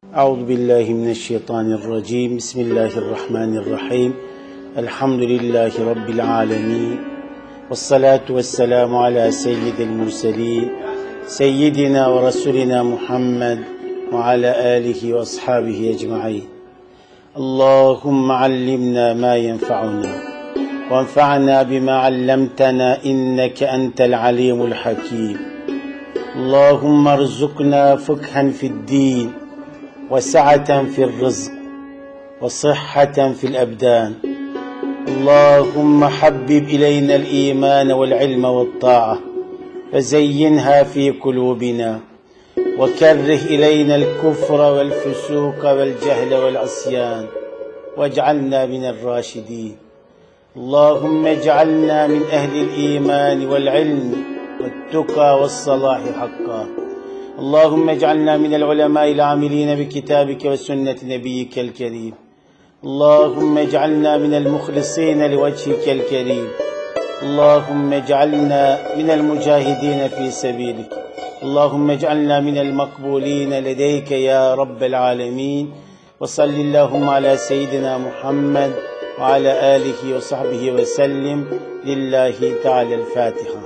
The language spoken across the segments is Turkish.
Euzu billahi mineşşeytanirracim. Bismillahirrahmanirrahim. Elhamdülillahi rabbil alamin. Ves salatu vesselamu ala seyyidil murselin. Seyyidina ve rasulina Muhammed ve ala alihi ve ashabihi ecmaîn. Allahumme allimna ma yenfa'una ve enfa'na bima 'allamtana inneke entel alimul hakim. Allahumme erzukna fıkhan fi'd-din وسعة في الرزق وصحة في الأبدان اللهم حبب إلينا الإيمان والعلم والطاعة وزينها في قلوبنا وكره إلينا الكفر والفسوق والجهل والعصيان واجعلنا من الراشدين اللهم اجعلنا من أهل الإيمان والعلم والتقى والصلاح حقا اللهم اجعلنا من العلماء العاملين بكتابك وسنة نبيك الكريم اللهم اجعلنا من المخلصين لوجهك الكريم اللهم اجعلنا من المجاهدين في سبيلك اللهم اجعلنا من المقبولين لديك يا رب العالمين وصل اللهم على سيدنا محمد وعلى آله وصحبه وسلم لله تعالى الفاتحة.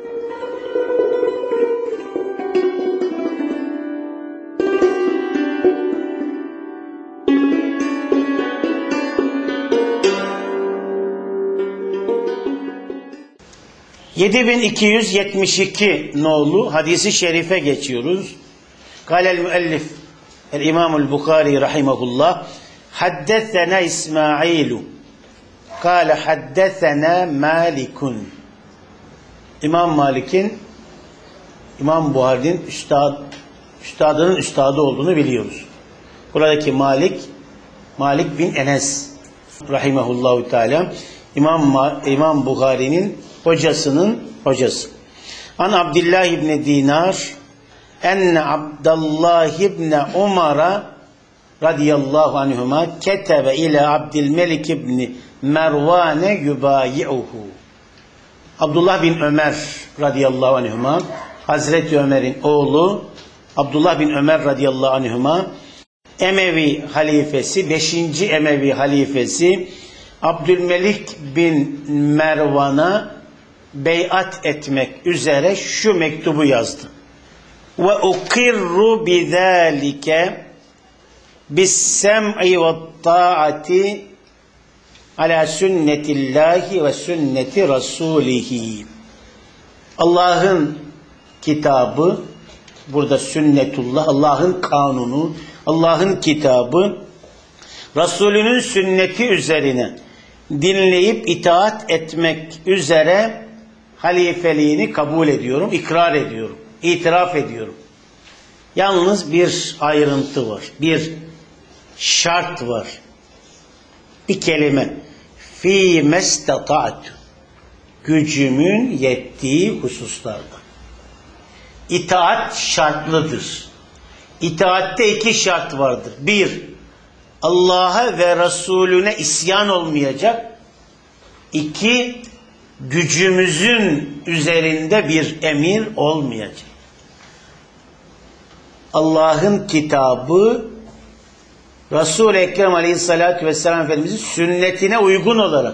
...7272 nolu hadisi şerife geçiyoruz. Kâlel müellif el-İmamul Bukhari rahimahullah haddethena İsmailu kâle haddethena Malikun. İmam Malik'in İmam Buhari'nin üstadının üstadı olduğunu biliyoruz. Buradaki Malik bin Enes rahimahullahu teala İmam Buhari'nin hocasının hocası. An Abdullah ibn Dinar enne Abdullah ibn Umar radıyallahu anhuma ketebe ila Abdülmelik ibn Mervan yubayi'uhu. Abdullah bin Ömer radıyallahu anhuma, Hazreti Ömer'in oğlu Abdullah bin Ömer radıyallahu anhuma, Emevi halifesi, 5. Emevi halifesi Abdülmelik bin Mervan'a beyat etmek üzere şu mektubu yazdı. Ve ukirru bizalike bis-sem'i ve't-ta'ati ala sünnetillahi ve sünneti rasulihi. Allah'ın kitabı, burada sünnetullah, Allah'ın kanunu, Allah'ın kitabı, Resulünün sünneti üzerine dinleyip itaat etmek üzere halifeliğini kabul ediyorum, ikrar ediyorum, itiraf ediyorum. Yalnız bir ayrıntı var, bir şart var. Bir kelime. Fî mestata'tu. Gücümün yettiği hususlarda. İtaat şartlıdır. İtaatte 2 şart vardır. 1, Allah'a ve Resulüne isyan olmayacak. 2, gücümüzün üzerinde bir emir olmayacak. Allah'ın kitabı, Resul-i Ekrem aleyhissalatü vesselam Efendimiz'in sünnetine uygun olarak.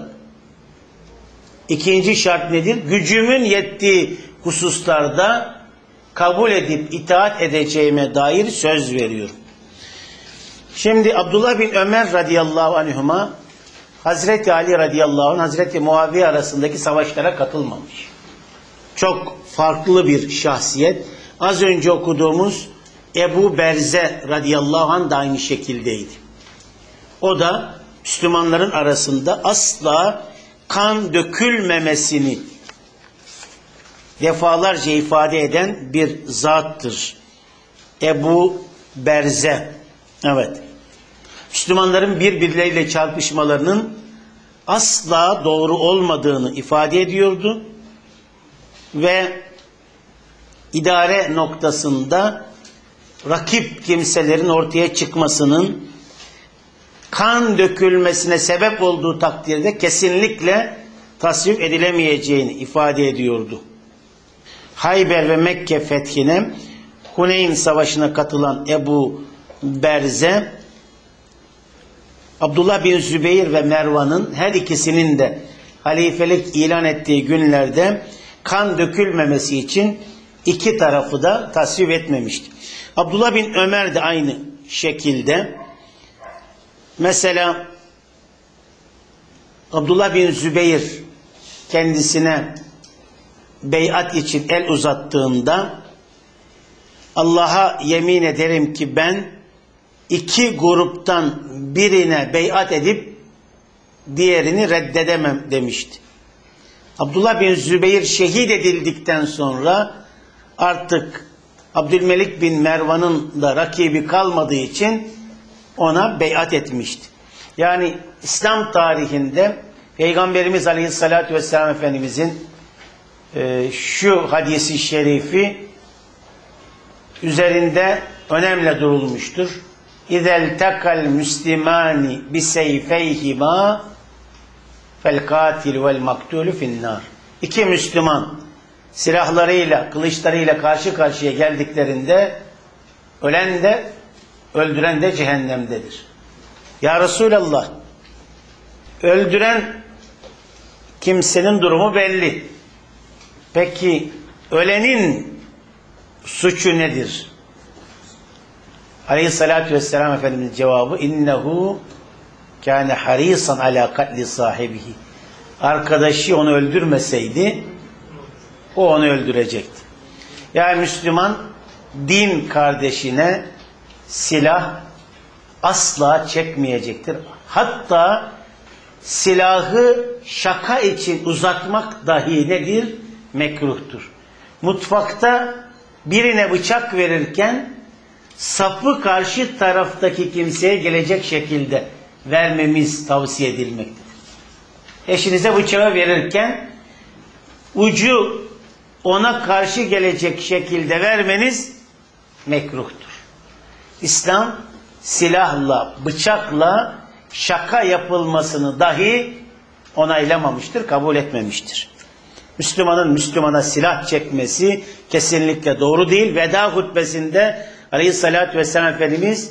2. şart nedir? Gücümün yettiği hususlarda kabul edip itaat edeceğime dair söz veriyorum. Şimdi Abdullah bin Ömer radıyallahu anhuma, Hazreti Ali radıyallahu anh, Hazreti Muaviye arasındaki savaşlara katılmamış. Çok farklı bir şahsiyet. Az önce okuduğumuz Ebu Berze radıyallahu anh da aynı şekildeydi. O da Müslümanların arasında asla kan dökülmemesini defalarca ifade eden bir zattır. Ebu Berze. Evet. Müslümanların birbirleriyle çarpışmalarının asla doğru olmadığını ifade ediyordu. Ve idare noktasında rakip kimselerin ortaya çıkmasının kan dökülmesine sebep olduğu takdirde kesinlikle tasvip edilemeyeceğini ifade ediyordu. Hayber ve Mekke fethine, Huneyn Savaşı'na katılan Ebu Berze, Abdullah bin Zübeyir ve Mervan'ın her ikisinin de halifelik ilan ettiği günlerde kan dökülmemesi için iki tarafı da tasvip etmemişti. Abdullah bin Ömer de aynı şekilde. Mesela Abdullah bin Zübeyir kendisine beyat için el uzattığında, Allah'a yemin ederim ki ben iki gruptan birine beyat edip diğerini reddedemem demişti. Abdullah bin Zübeyir şehit edildikten sonra artık Abdülmelik bin Mervan'ın da rakibi kalmadığı için ona beyat etmişti. Yani İslam tarihinde Peygamberimiz Aleyhisselatü Vesselam Efendimizin şu hadisi şerifi üzerinde önemli durulmuştur. İzel takal müslimani bi seyfeyhima fel katil vel maktulu finnar. İki Müslüman silahlarıyla, kılıçlarıyla karşı karşıya geldiklerinde ölen de öldüren de cehennemdedir. Ya Resulallah, öldüren kimsenin durumu belli. Peki ölenin suçu nedir? Aleyhissalatü vesselam Efendimiz'in cevabı innehu kâne harisan alâ katli sahibihi. Arkadaşı onu öldürmeseydi o onu öldürecekti. Yani Müslüman din kardeşine silah asla çekmeyecektir. Hatta silahı şaka için uzatmak dahi nedir? Mekruhtur. Mutfakta birine bıçak verirken sapı karşı taraftaki kimseye gelecek şekilde vermemiz tavsiye edilmektedir. Eşinize bıçağı verirken ucu ona karşı gelecek şekilde vermeniz mekruhtur. İslam silahla, bıçakla şaka yapılmasını dahi onaylamamıştır, kabul etmemiştir. Müslümanın Müslümana silah çekmesi kesinlikle doğru değil. Veda hutbesinde Aleyhisselatü Vesselam Efendimiz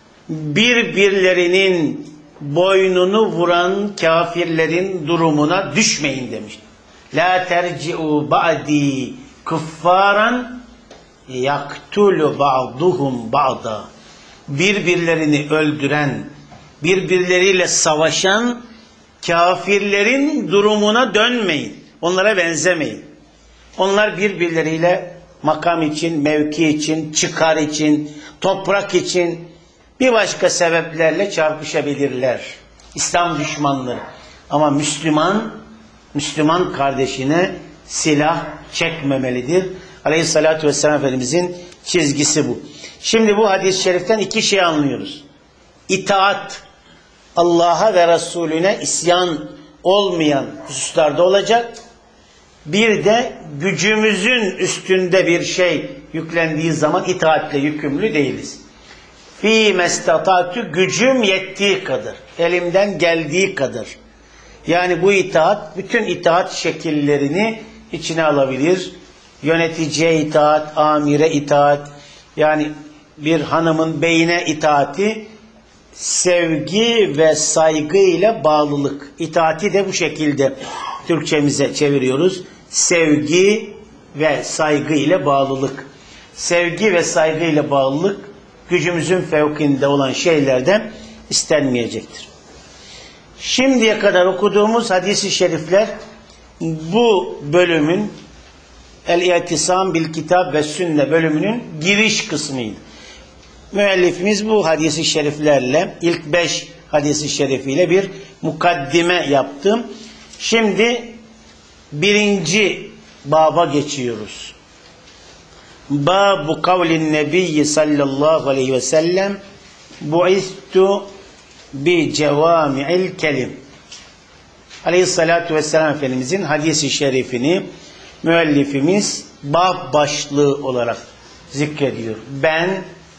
birbirlerinin boynunu vuran kafirlerin durumuna düşmeyin demiştir. La terci'u ba'di kuffaran yaktulu ba'duhum ba'da. Birbirlerini öldüren, birbirleriyle savaşan kafirlerin durumuna dönmeyin. Onlara benzemeyin. Onlar birbirleriyle makam için, mevki için, çıkar için, toprak için bir başka sebeplerle çarpışabilirler. İslam düşmanları. Ama Müslüman kardeşine silah çekmemelidir. Aleyhissalatü vesselam Efendimizin çizgisi bu. Şimdi bu hadis-i şeriften iki şey anlıyoruz. İtaat, Allah'a ve Resulüne isyan olmayan hususlarda olacak. Bir de gücümüzün üstünde bir şey yüklendiği zaman itaatle yükümlü değiliz. Fî mestatâtü, gücüm yettiği kadar, elimden geldiği kadar. Yani bu itaat, bütün itaat şekillerini içine alabilir. Yöneticiye itaat, amire itaat, yani bir hanımın beyine itaati, sevgi ve saygı ile bağlılık. İtaati de bu şekilde Türkçemize çeviriyoruz. Sevgi ve saygı ile bağlılık. Sevgi ve saygı ile bağlılık gücümüzün fevkinde olan şeylerden istenmeyecektir. Şimdiye kadar okuduğumuz hadis-i şerifler bu bölümün El-İ'tisam bil Kitab ve Sünne bölümünün giriş kısmıydı. Müellifimiz bu hadis-i şeriflerle ilk 5 hadis-i şerifiyle bir mukaddime yaptım. Şimdi birinci baba geçiyoruz. Babu kavlin nebiyyi sallallahu aleyhi ve sellem bu'istu bi cevami'il kelim. Aleyhissalatu vesselam Efendimizin hadis-i şerifini müellifimiz bab başlığı olarak zikrediyor. Ben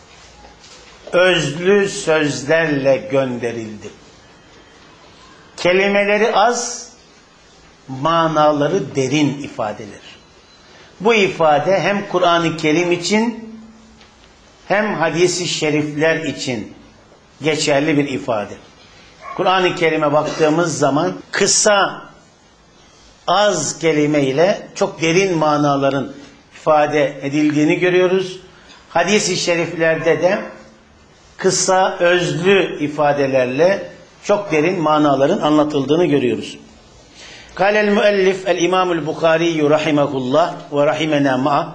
özlü sözlerle gönderildim. Kelimeleri az, manaları derin ifadeler. Bu ifade hem Kur'an-ı Kerim için hem hadis-i şerifler için geçerli bir ifade. Kur'an-ı Kerim'e baktığımız zaman kısa, az kelime ile çok derin manaların ifade edildiğini görüyoruz. Hadis-i şeriflerde de kısa, özlü ifadelerle çok derin manaların anlatıldığını görüyoruz. Kâlel müellif el-İmamul Bukhari rahimehullah ve rahimena ma'a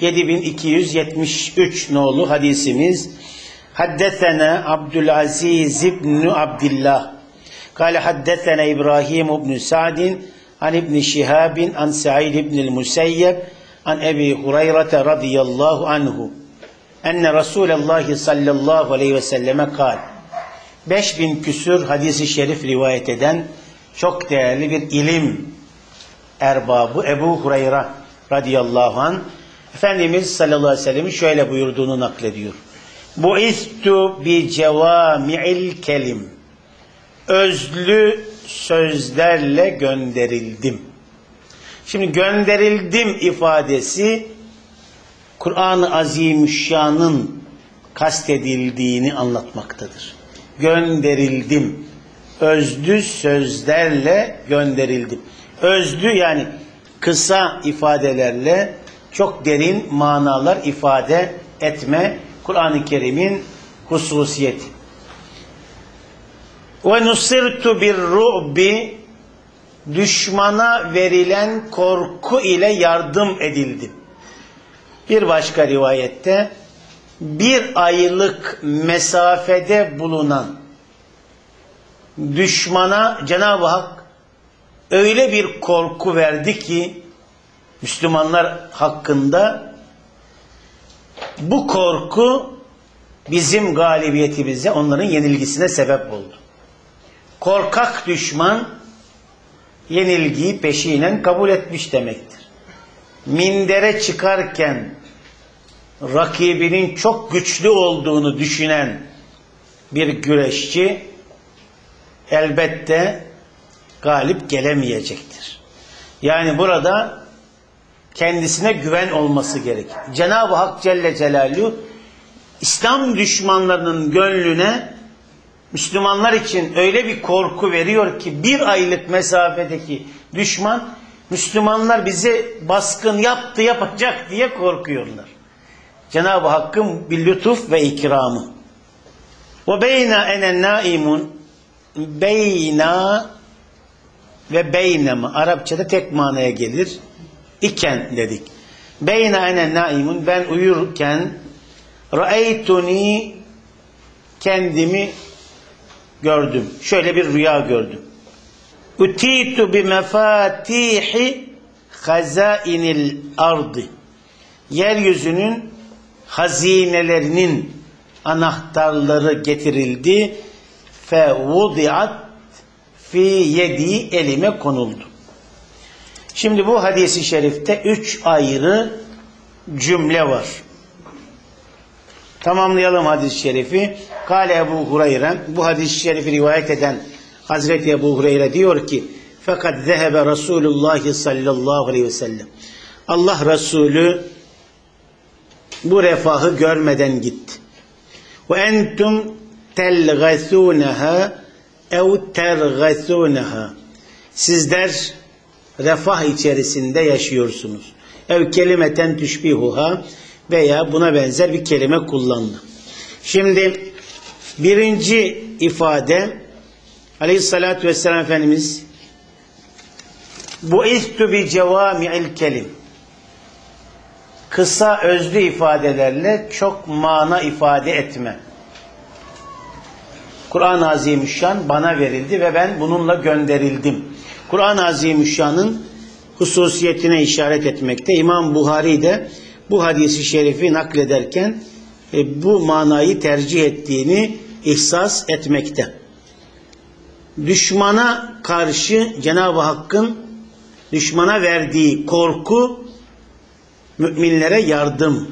7273 nolu hadisimiz. Haddesena Abdülaziz ibn Abdillah kâle haddesena İbrahim ibn Sa'din an İbn Şihabin an Sa'id ibn Musayyeb an Ebi Hureyre radıyallahu anhu enne Resulullah sallallahu aleyhi ve selleme kâl. 5000 küsür hadisi şerif rivayet eden çok değerli bir ilim erbabı Ebu Hureyre radıyallahu anh Efendimiz sallallahu aleyhi ve sellem'in şöyle buyurduğunu naklediyor. Bu'istu bi cevami'il kelim. Özlü sözlerle gönderildim. Şimdi gönderildim ifadesi Kur'an-ı Azimüşşan'ın kastedildiğini anlatmaktadır. Gönderildim. Özlü sözlerle gönderildim. Özlü yani kısa ifadelerle çok derin manalar ifade etme Kur'an-ı Kerim'in hususiyeti. Ve nusirtu bir ru'bi, düşmana verilen korku ile yardım edildim. Bir başka rivayette bir aylık mesafede bulunan düşmana Cenab-ı Hak öyle bir korku verdi ki Müslümanlar hakkında bu korku bizim galibiyetimize, onların yenilgisine sebep oldu. Korkak düşman yenilgiyi peşinen kabul etmiş demektir. Mindere çıkarken rakibinin çok güçlü olduğunu düşünen bir güreşçi elbette galip gelemeyecektir. Yani burada kendisine güven olması gerekir. Cenab-ı Hak Celle Celaluhu İslam düşmanlarının gönlüne Müslümanlar için öyle bir korku veriyor ki bir aylık mesafedeki düşman Müslümanlar bize baskın yapacak diye korkuyorlar. Cenab-ı Hakk'ın bir lütuf ve ikramı. Ve beyna enen naimun, beyna ve beynema Arapçada tek manaya gelir. İken dedik. Beyna enen naimun, ben uyurken ra'eytuni, kendimi gördüm. Şöyle bir rüya gördüm. Utitu bi mefatihi hazainil ardı. Yeryüzünün hazinelerinin anahtarları getirildi. Fe vudiat fi yedi, elime konuldu. Şimdi bu hadis-i şerifte 3 ayrı cümle var. Tamamlayalım hadis-i şerifi. Kâle Ebu Hureyre, bu hadis-i şerifi rivayet eden Hazreti Ebu Hureyre diyor ki fakat zehebe Resulullah sallallahu aleyhi ve sellem, Allah Resulü bu refahı görmeden gitti. Ve entum telgâsûneha ev tergâsûneha, sizler refah içerisinde yaşıyorsunuz. Ev kelimeten tüşbihuha, veya buna benzer bir kelime kullandı. Şimdi birinci ifade Aleyhissalatü vesselam Efendimiz bu'istu bi cevami'il kelim, kısa özlü ifadelerle çok mana ifade etme. Kur'an-ı Azimüşşan bana verildi ve ben bununla gönderildim. Kur'an-ı Azimüşşan'ın hususiyetine işaret etmekte. İmam Buhari de bu hadisi şerifi naklederken bu manayı tercih ettiğini ihsas etmekte. Düşmana karşı Cenab-ı Hakk'ın düşmana verdiği korku, müminlere yardım.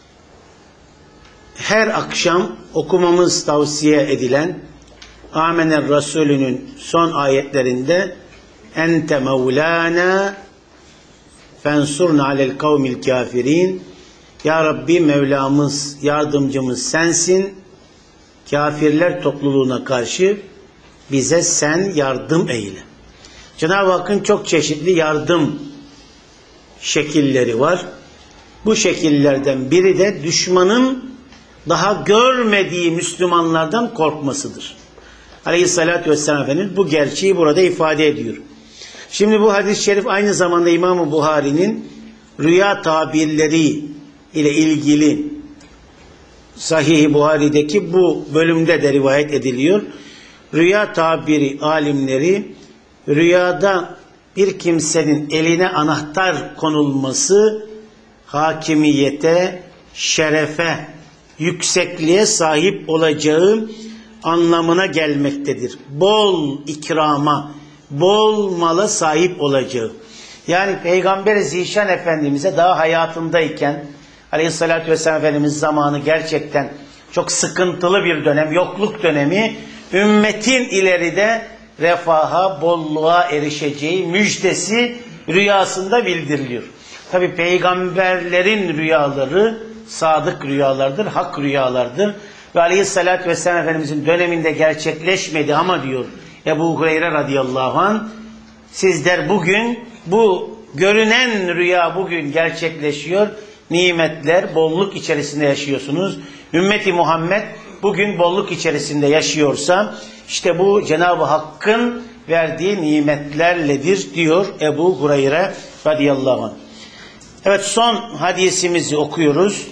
Her akşam okumamız tavsiye edilen Amener Resulü'nün son ayetlerinde ente mevlana fensurna alel kavmil kafirin, Ya Rabbi Mevlamız, yardımcımız sensin. Kafirler topluluğuna karşı bize sen yardım eyle. Cenab-ı Hakk'ın çok çeşitli yardım şekilleri var. Bu şekillerden biri de düşmanın daha görmediği Müslümanlardan korkmasıdır. Aleyhissalatü vesselam Efendimiz bu gerçeği burada ifade ediyor. Şimdi bu hadis-i şerif aynı zamanda İmam-ı Buhari'nin rüya tabirleri ile ilgili Sahih-i Buhari'deki bu bölümde de rivayet ediliyor. Rüya tabiri alimleri rüyada bir kimsenin eline anahtar konulması hakimiyete, şerefe, yüksekliğe sahip olacağı anlamına gelmektedir. Bol ikrama, bol mala sahip olacağı. Yani Peygamber Zişan Efendimiz'e daha hayatındayken Aleyhisselatü Vesselam Efendimiz zamanı gerçekten çok sıkıntılı bir dönem, yokluk dönemi, ümmetin ileride refaha, bolluğa erişeceği müjdesi rüyasında bildiriliyor. Tabi peygamberlerin rüyaları sadık rüyalardır, hak rüyalardır. Ve Aleyhisselatü Vesselam Efendimizin döneminde gerçekleşmedi ama diyor Ebu Hureyre radıyallahu anh, sizler bugün bu görünen rüya bugün gerçekleşiyor. Nimetler, bolluk içerisinde yaşıyorsunuz. Ümmeti Muhammed bugün bolluk içerisinde yaşıyorsa işte bu Cenab-ı Hakk'ın verdiği nimetlerledir diyor Ebu Hureyre radıyallahu anh. Evet, son hadisimizi okuyoruz.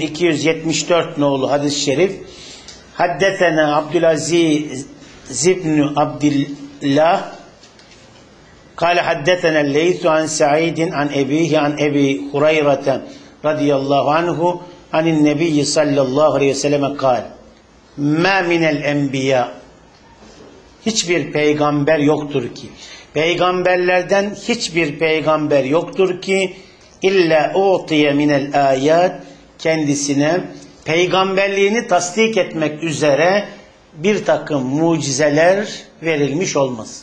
7274 nolu hadis-i şerif. Haddetena Abdülaziz ibn Abdillah kâle haddetena Leythu an Sa'idin an ebihi an Ebi Hureyre radıyallahu anhu anin nebiyyi sallallahu aleyhi ve selleme kâle mâ minel enbiya, hiçbir peygamber yoktur ki, peygamberlerden hiçbir peygamber yoktur ki illa utiye minel ayat, kendisine peygamberliğini tasdik etmek üzere bir takım mucizeler verilmiş olmaz.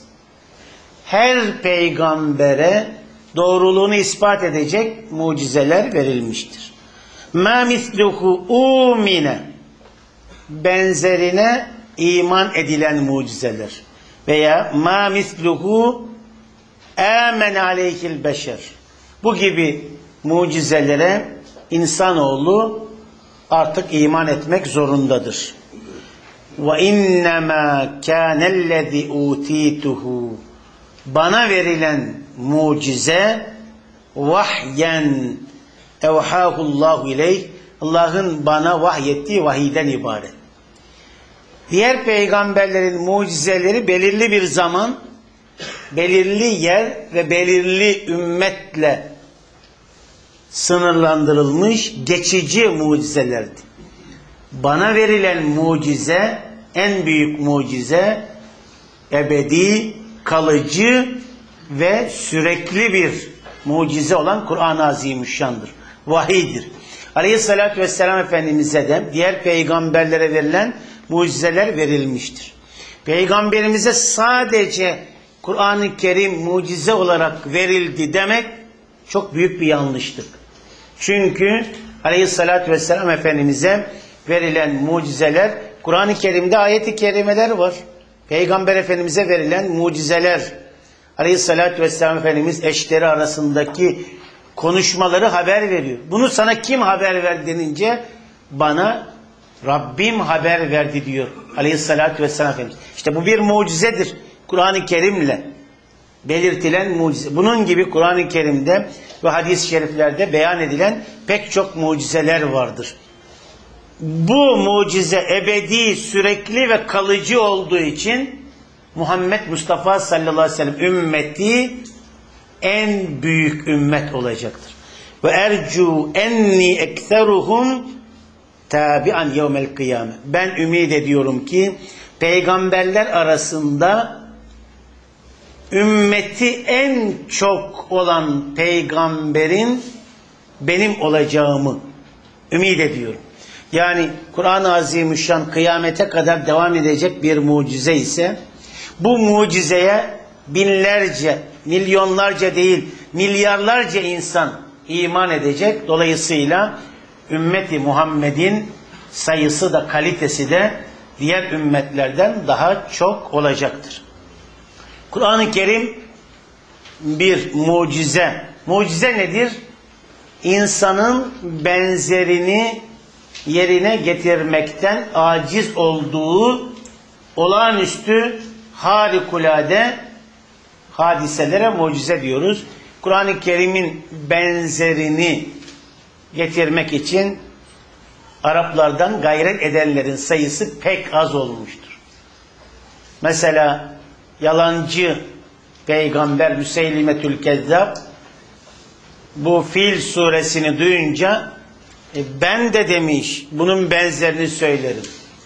Her peygambere doğruluğunu ispat edecek mucizeler verilmiştir. Ma misluhu umine, benzerine iman edilen mucizeler veya ma misluhu amen aleyhil beşer, bu gibi mucizelere insanoğlu artık iman etmek zorundadır. Ve innemâ kânellezî utîtuhu, bana verilen mucize vahyen evhâhullâhu ileyh, Allah'ın bana vahyettiği vahiyden ibaret. Diğer peygamberlerin mucizeleri belirli bir zaman, belirli yer ve belirli ümmetle sınırlandırılmış geçici mucizelerdi. Bana verilen mucize, en büyük mucize, ebedi, kalıcı ve sürekli bir mucize olan Kur'an-ı Azimüşşan'dır. Vahiydir. Aleyhissalatü vesselam Efendimiz'e de diğer peygamberlere verilen mucizeler verilmiştir. Peygamberimize sadece Kur'an-ı Kerim mucize olarak verildi demek çok büyük bir yanlışlık. Çünkü Aleyhissalatü vesselam Efendimiz'e verilen mucizeler, Kur'an-ı Kerim'de ayet-i kerimeler var. Peygamber Efendimiz'e verilen mucizeler, Aleyhissalatü vesselam Efendimiz eşleri arasındaki konuşmaları haber veriyor. Bunu sana kim haber verdi denince, bana Rabbim haber verdi diyor Aleyhissalatü vesselam Efendimiz. İşte bu bir mucizedir. Kur'an-ı Kerim'le belirtilen mucize. Bunun gibi Kur'an-ı Kerim'de ve hadis-i şeriflerde beyan edilen pek çok mucizeler vardır. Bu mucize ebedi, sürekli ve kalıcı olduğu için Muhammed Mustafa sallallahu aleyhi ve sellem ümmeti en büyük ümmet olacaktır. Ve ercu enni ekseruhum tabi'an yevmel kıyame. Ben ümit ediyorum ki peygamberler arasında ümmeti en çok olan peygamberin benim olacağımı ümit ediyorum. Yani Kur'an-ı Azimüşşan kıyamete kadar devam edecek bir mucize ise bu mucizeye binlerce, milyonlarca değil milyarlarca insan iman edecek. Dolayısıyla ümmeti Muhammed'in sayısı da kalitesi de diğer ümmetlerden daha çok olacaktır. Kur'an-ı Kerim bir mucize. Mucize nedir? İnsanın benzerini yerine getirmekten aciz olduğu olağanüstü, harikulade hadiselere mucize diyoruz. Kur'an-ı Kerim'in benzerini getirmek için Araplardan gayret edenlerin sayısı pek az olmuştur. Mesela yalancı peygamber Müseylimetül Kezzab bu Fil suresini duyunca ben de demiş bunun benzerini söylerim.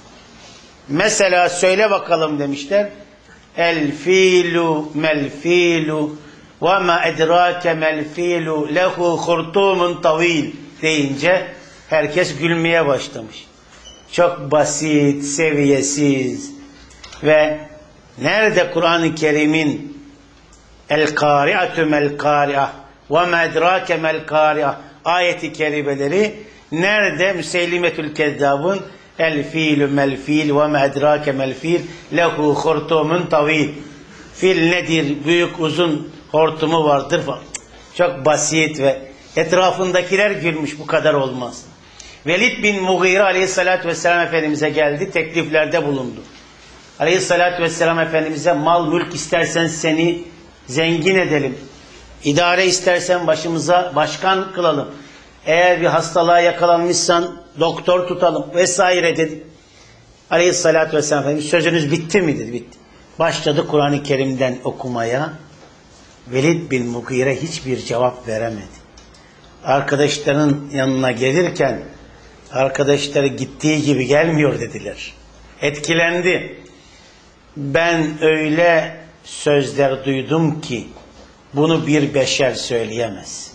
Mesela söyle bakalım demişler. El filu mel filu ve ma edrake mel filu lehu hurtumun tavil deyince herkes gülmeye başlamış. Çok basit, seviyesiz ve nerede Kur'an-ı Kerim'in el-kâri'atü mel-kâri'ah ve ma edrake mel-kâri'ah ayeti kerimeleri, nerede Müseylimetül Kezzab'ın el fiilü mel fiil ve ma edrake mel fiil lehu hurtumun tavil, fil nedir, büyük uzun hortumu vardır falan. Çok basit ve etrafındakiler gülmüş, bu kadar olmaz. Velid bin Mughire aleyhissalatü vesselam Efendimiz'e geldi, tekliflerde bulundu. Aleyhissalatü vesselam Efendimiz'e mal mülk istersen seni zengin edelim, idare istersen başımıza başkan kılalım, eğer bir hastalığa yakalanmışsan doktor tutalım vesaire dedi. Aleyhissalatü vesselam Efendimiz sözünüz bitti mi dedi. Bitti. Başladı Kur'an-ı Kerim'den okumaya. Velid bin Mughire hiçbir cevap veremedi. Arkadaşlarının yanına gelirken arkadaşları gittiği gibi gelmiyor dediler. Etkilendi. Ben öyle sözler duydum ki bunu bir beşer söyleyemez.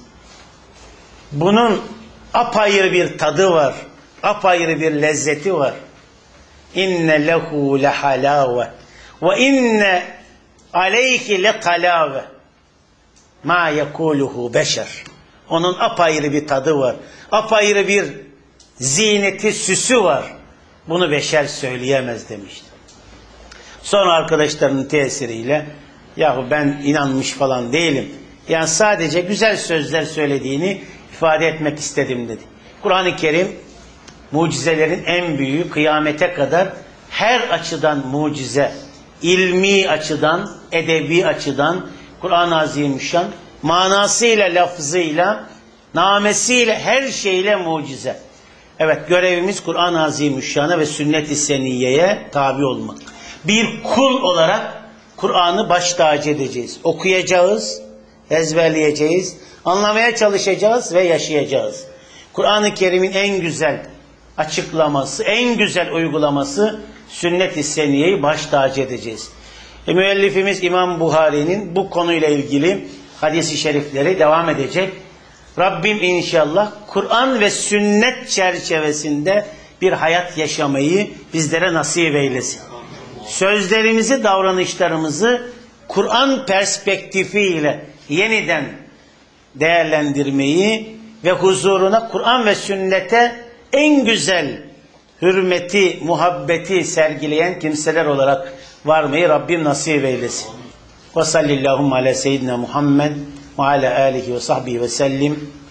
Bunun apayrı bir tadı var. Apayrı bir lezzeti var. İnne lehu lehalâve ve inne aleyki lekalâve ma yekuluhu beşer. Onun apayrı bir tadı var. Apayrı bir zineti, süsü var. Bunu beşer söyleyemez demişti. Sonra arkadaşlarının tesiriyle yahu ben inanmış falan değilim. Yani sadece güzel sözler söylediğini ifade etmek istedim dedi. Kur'an-ı Kerim mucizelerin en büyüğü, kıyamete kadar her açıdan mucize. İlmi açıdan, edebi açıdan Kur'an-ı Azimüşşan manasıyla, lafzıyla, namesiyle, her şeyle mucize. Evet, görevimiz Kur'an-ı Azimüşşan'a ve sünnet-i seniyyeye tabi olmak. Bir kul olarak Kur'an'ı baş tacı edeceğiz. Okuyacağız, ezberleyeceğiz, anlamaya çalışacağız ve yaşayacağız. Kur'an-ı Kerim'in en güzel açıklaması, en güzel uygulaması sünnet-i seniyyeyi baş tacı edeceğiz. Müellifimiz İmam Buhari'nin bu konuyla ilgili hadis-i şerifleri devam edecek. Rabbim inşallah Kur'an ve sünnet çerçevesinde bir hayat yaşamayı bizlere nasip eylesin. Sözlerimizi, davranışlarımızı Kur'an perspektifiyle yeniden değerlendirmeyi ve huzuruna Kur'an ve sünnete en güzel hürmeti, muhabbeti sergileyen kimseler olarak varmayı Rabbim nasip eylesin. Ve sallallahu ala seyyidina Muhammed ve ala alihi ve sahbihi ve sellim.